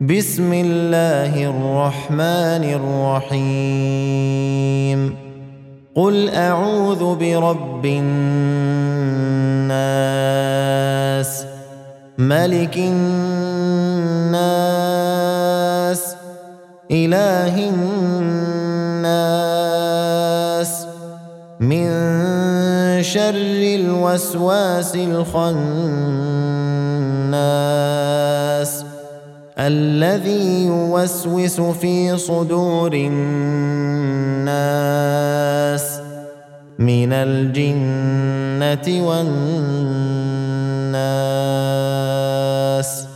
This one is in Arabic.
بسم الله الرحمن الرحيم قل أعوذ برب الناس ملك الناس إله الناس من شر الوسواس الخناس الذي يوسوس في صدور الناس من الجنة والناس